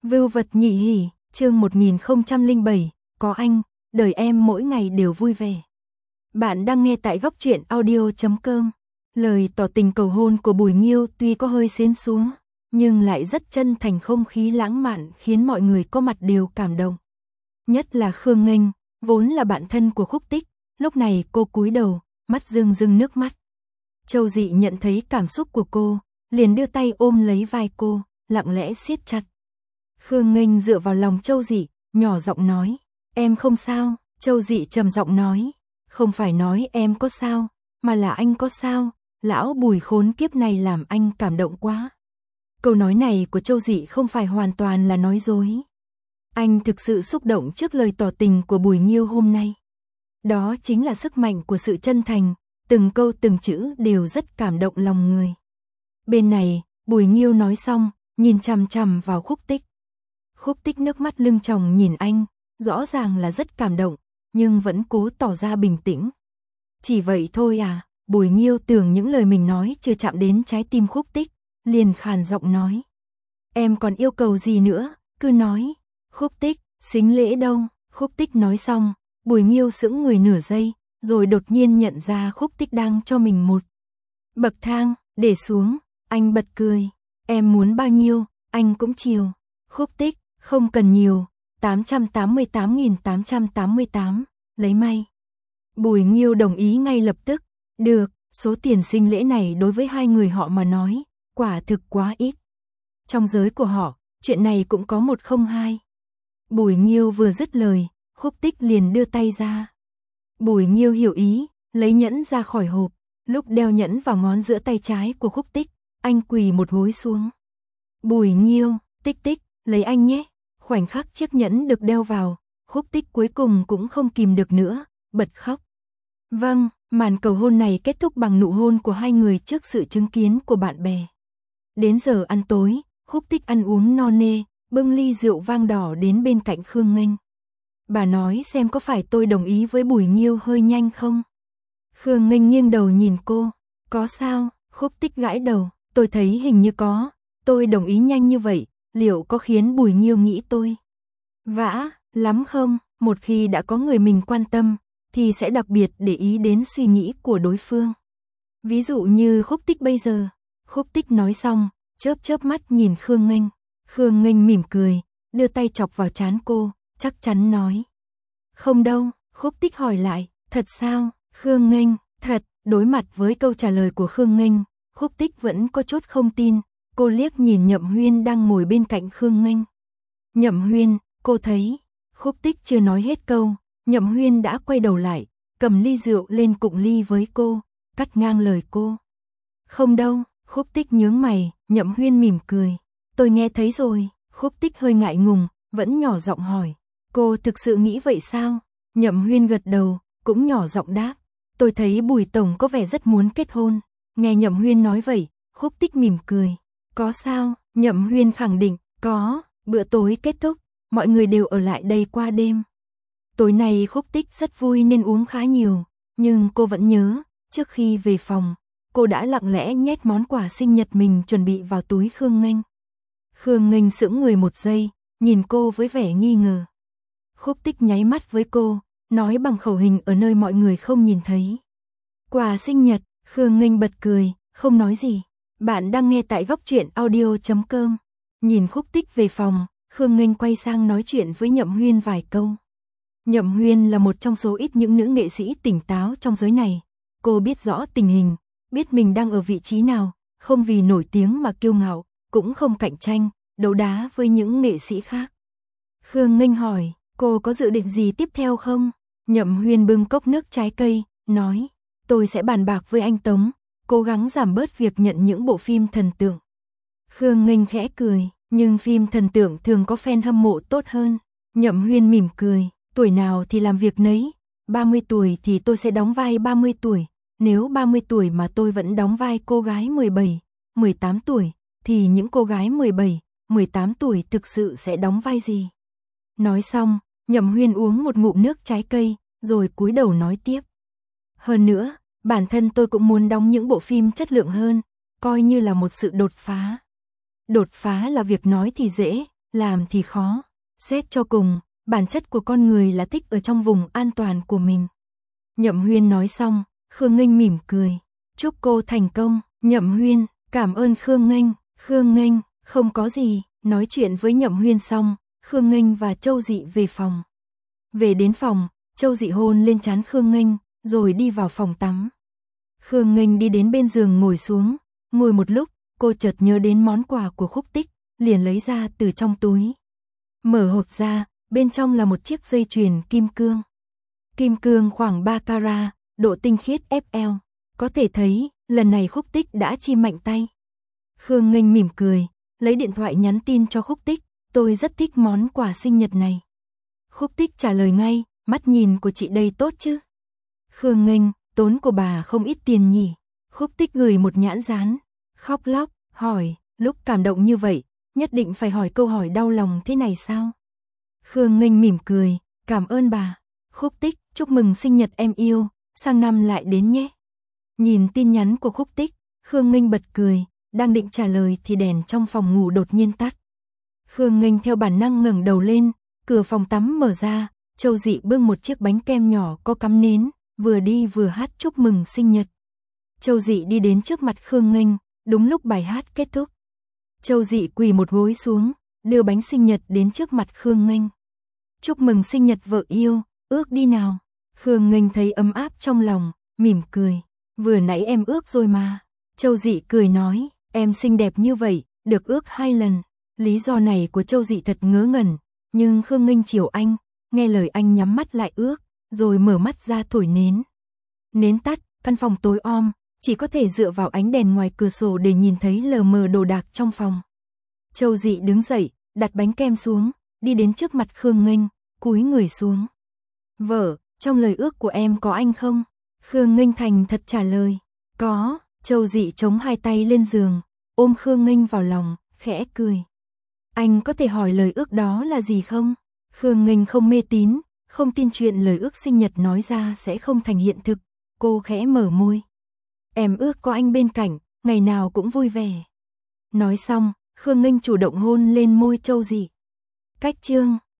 Vưu vật nhị hỉ, chương 1007, có anh, đời em mỗi ngày đều vui vẻ. Bạn đang nghe tại góc truyện audio.com. Lời tỏ tình cầu hôn của Bùi Nghiêu tuy có hơi xến xúa, nhưng lại rất chân thành, không khí lãng mạn khiến mọi người có mặt đều cảm động. Nhất là Khương Nghênh, vốn là bạn thân của Khúc Tích, lúc này cô cúi đầu, mắt rưng rưng nước mắt. Châu Dị nhận thấy cảm xúc của cô, liền đưa tay ôm lấy vai cô, lặng lẽ siết chặt. Khương Nghênh dựa vào lòng Châu Dị, nhỏ giọng nói, em không sao. Châu Dị trầm giọng nói, không phải nói em có sao, mà là anh có sao, lão Bùi khốn kiếp này làm anh cảm động quá. Câu nói này của Châu Dị không phải hoàn toàn là nói dối. Anh thực sự xúc động trước lời tỏ tình của Bùi Nghiêu hôm nay. Đó chính là sức mạnh của sự chân thành, từng câu từng chữ đều rất cảm động lòng người. Bên này, Bùi Nghiêu nói xong, nhìn chằm chằm vào Khúc Tích. Khúc Tích nước mắt lưng tròng nhìn anh, rõ ràng là rất cảm động, nhưng vẫn cố tỏ ra bình tĩnh. Chỉ vậy thôi à? Bùi Nghiêu tưởng những lời mình nói chưa chạm đến trái tim Khúc Tích, liền khàn giọng nói. Em còn yêu cầu gì nữa, cứ nói. Khúc Tích, sính lễ đâu? Khúc Tích nói xong, Bùi Nghiêu sững người nửa giây, rồi đột nhiên nhận ra Khúc Tích đang cho mình một bậc thang, để xuống, anh bật cười. Em muốn bao nhiêu, anh cũng chiều. Khúc Tích, không cần nhiều, 888.888, lấy may. Bùi Nghiêu đồng ý ngay lập tức, được, số tiền sinh lễ này đối với hai người họ mà nói, quả thực quá ít. Trong giới của họ, chuyện này cũng có 102. Bùi Nghiêu vừa dứt lời, Khúc Tích liền đưa tay ra. Bùi Nghiêu hiểu ý, lấy nhẫn ra khỏi hộp, lúc đeo nhẫn vào ngón giữa tay trái của Khúc Tích, anh quỳ một gối xuống. Bùi Nghiêu, Tích Tích, lấy anh nhé. Khoảnh khắc chiếc nhẫn được đeo vào, Khúc Tích cuối cùng cũng không kìm được nữa, bật khóc. Vâng, màn cầu hôn này kết thúc bằng nụ hôn của hai người trước sự chứng kiến của bạn bè. Đến giờ ăn tối, Khúc Tích ăn uống no nê, bưng ly rượu vang đỏ đến bên cạnh Khương Nghênh. Bà nói xem có phải tôi đồng ý với Bùi Nghiêu hơi nhanh không? Khương Nghênh nghiêng đầu nhìn cô, có sao? Khúc Tích gãi đầu, tôi thấy hình như có, tôi đồng ý nhanh như vậy. Liệu có khiến Bùi Nghiêu nghĩ tôi vã lắm không? Một khi đã có người mình quan tâm, thì sẽ đặc biệt để ý đến suy nghĩ của đối phương. Ví dụ như Khúc Tích bây giờ. Khúc Tích nói xong, chớp chớp mắt nhìn Khương Nghênh. Khương Nghênh mỉm cười, đưa tay chọc vào trán cô, chắc chắn nói. Không đâu. Khúc Tích hỏi lại, thật sao? Khương Nghênh, thật. Đối mặt với câu trả lời của Khương Nghênh, Khúc Tích vẫn có chút không tin. Cô liếc nhìn Nhậm Huyên đang ngồi bên cạnh Khương Nghênh. Nhậm Huyên, cô thấy. Khúc Tích chưa nói hết câu, Nhậm Huyên đã quay đầu lại, cầm ly rượu lên cụng ly với cô, cắt ngang lời cô. Không đâu. Khúc Tích nhướng mày, Nhậm Huyên mỉm cười. Tôi nghe thấy rồi. Khúc Tích hơi ngại ngùng, vẫn nhỏ giọng hỏi. Cô thực sự nghĩ vậy sao? Nhậm Huyên gật đầu, cũng nhỏ giọng đáp. Tôi thấy Bùi Tổng có vẻ rất muốn kết hôn. Nghe Nhậm Huyên nói vậy, Khúc Tích mỉm cười. Có sao? Nhậm Huyên khẳng định, có. Bữa tối kết thúc, mọi người đều ở lại đây qua đêm. Tối nay Khúc Tích rất vui nên uống khá nhiều, nhưng cô vẫn nhớ, trước khi về phòng, cô đã lặng lẽ nhét món quà sinh nhật mình chuẩn bị vào túi Khương Nghênh. Khương Nghênh sững người một giây, nhìn cô với vẻ nghi ngờ. Khúc Tích nháy mắt với cô, nói bằng khẩu hình ở nơi mọi người không nhìn thấy. Quà sinh nhật. Khương Nghênh bật cười, không nói gì. Bạn đang nghe tại góc truyện audio.com. Nhìn Khúc Tích về phòng, Khương Nghênh quay sang nói chuyện với Nhậm Huyên vài câu. Nhậm Huyên là một trong số ít những nữ nghệ sĩ tỉnh táo trong giới này. Cô biết rõ tình hình, biết mình đang ở vị trí nào, không vì nổi tiếng mà kiêu ngạo, cũng không cạnh tranh, đấu đá với những nghệ sĩ khác. Khương Nghênh hỏi, cô có dự định gì tiếp theo không? Nhậm Huyên bưng cốc nước trái cây, nói, tôi sẽ bàn bạc với anh Tống, cố gắng giảm bớt việc nhận những bộ phim thần tượng. Khương Nghênh khẽ cười, nhưng phim thần tượng thường có fan hâm mộ tốt hơn. Nhậm Huyên mỉm cười, tuổi nào thì làm việc nấy, 30 tuổi thì tôi sẽ đóng vai 30 tuổi, nếu 30 tuổi mà tôi vẫn đóng vai cô gái 17, 18 tuổi, thì những cô gái 17, 18 tuổi thực sự sẽ đóng vai gì? Nói xong, Nhậm Huyên uống một ngụm nước trái cây, rồi cúi đầu nói tiếp. Hơn nữa, bản thân tôi cũng muốn đóng những bộ phim chất lượng hơn, coi như là một sự đột phá. Đột phá là việc nói thì dễ, làm thì khó. Xét cho cùng, bản chất của con người là thích ở trong vùng an toàn của mình. Nhậm Huyên nói xong, Khương Nghênh mỉm cười. Chúc cô thành công. Nhậm Huyên, cảm ơn Khương Nghênh. Khương Nghênh, không có gì. Nói chuyện với Nhậm Huyên xong, Khương Nghênh và Châu Dị về phòng. Về đến phòng, Châu Dị hôn lên trán Khương Nghênh, rồi đi vào phòng tắm. Khương Nghênh đi đến bên giường ngồi xuống, ngồi một lúc, cô chợt nhớ đến món quà của Khúc Tích, liền lấy ra từ trong túi. Mở hộp ra, bên trong là một chiếc dây chuyền kim cương. Kim cương khoảng 3 carat, độ tinh khiết FL. Có thể thấy, lần này Khúc Tích đã chi mạnh tay. Khương Nghênh mỉm cười, lấy điện thoại nhắn tin cho Khúc Tích, tôi rất thích món quà sinh nhật này. Khúc Tích trả lời ngay, mắt nhìn của chị đây tốt chứ. Khương Nghênh, tốn của bà không ít tiền nhỉ. Khúc Tích gửi một nhãn dán, khóc lóc, hỏi, lúc cảm động như vậy, nhất định phải hỏi câu hỏi đau lòng thế này sao? Khương Nghênh mỉm cười, cảm ơn bà. Khúc Tích, chúc mừng sinh nhật em yêu, sang năm lại đến nhé. Nhìn tin nhắn của Khúc Tích, Khương Nghênh bật cười, đang định trả lời thì đèn trong phòng ngủ đột nhiên tắt. Khương Nghênh theo bản năng ngẩng đầu lên, cửa phòng tắm mở ra, Châu Dị bưng một chiếc bánh kem nhỏ có cắm nến, vừa đi vừa hát chúc mừng sinh nhật. Châu Dị đi đến trước mặt Khương Nghênh, đúng lúc bài hát kết thúc. Châu Dị quỳ một gối xuống, đưa bánh sinh nhật đến trước mặt Khương Nghênh. Chúc mừng sinh nhật vợ yêu, ước đi nào. Khương Nghênh thấy ấm áp trong lòng, mỉm cười. Vừa nãy em ước rồi mà. Châu Dị cười nói, em xinh đẹp như vậy, được ước 2 lần. Lý do này của Châu Dị thật ngớ ngẩn, nhưng Khương Nghênh chiều anh, nghe lời anh nhắm mắt lại ước, rồi mở mắt ra thổi nến. Nến tắt, căn phòng tối om, chỉ có thể dựa vào ánh đèn ngoài cửa sổ để nhìn thấy lờ mờ đồ đạc trong phòng. Châu Dị đứng dậy, đặt bánh kem xuống, đi đến trước mặt Khương Nghênh, cúi người xuống. Vợ, trong lời ước của em có anh không? Khương Nghênh thành thật trả lời. Có. Châu Dị chống hai tay lên giường, ôm Khương Nghênh vào lòng, khẽ cười. Anh có thể hỏi lời ước đó là gì không? Khương Nghênh không mê tín, không tin chuyện lời ước sinh nhật nói ra sẽ không thành hiện thực. Cô khẽ mở môi. Em ước có anh bên cạnh, ngày nào cũng vui vẻ. Nói xong, Khương Nghênh chủ động hôn lên môi Châu Dị. Cách chương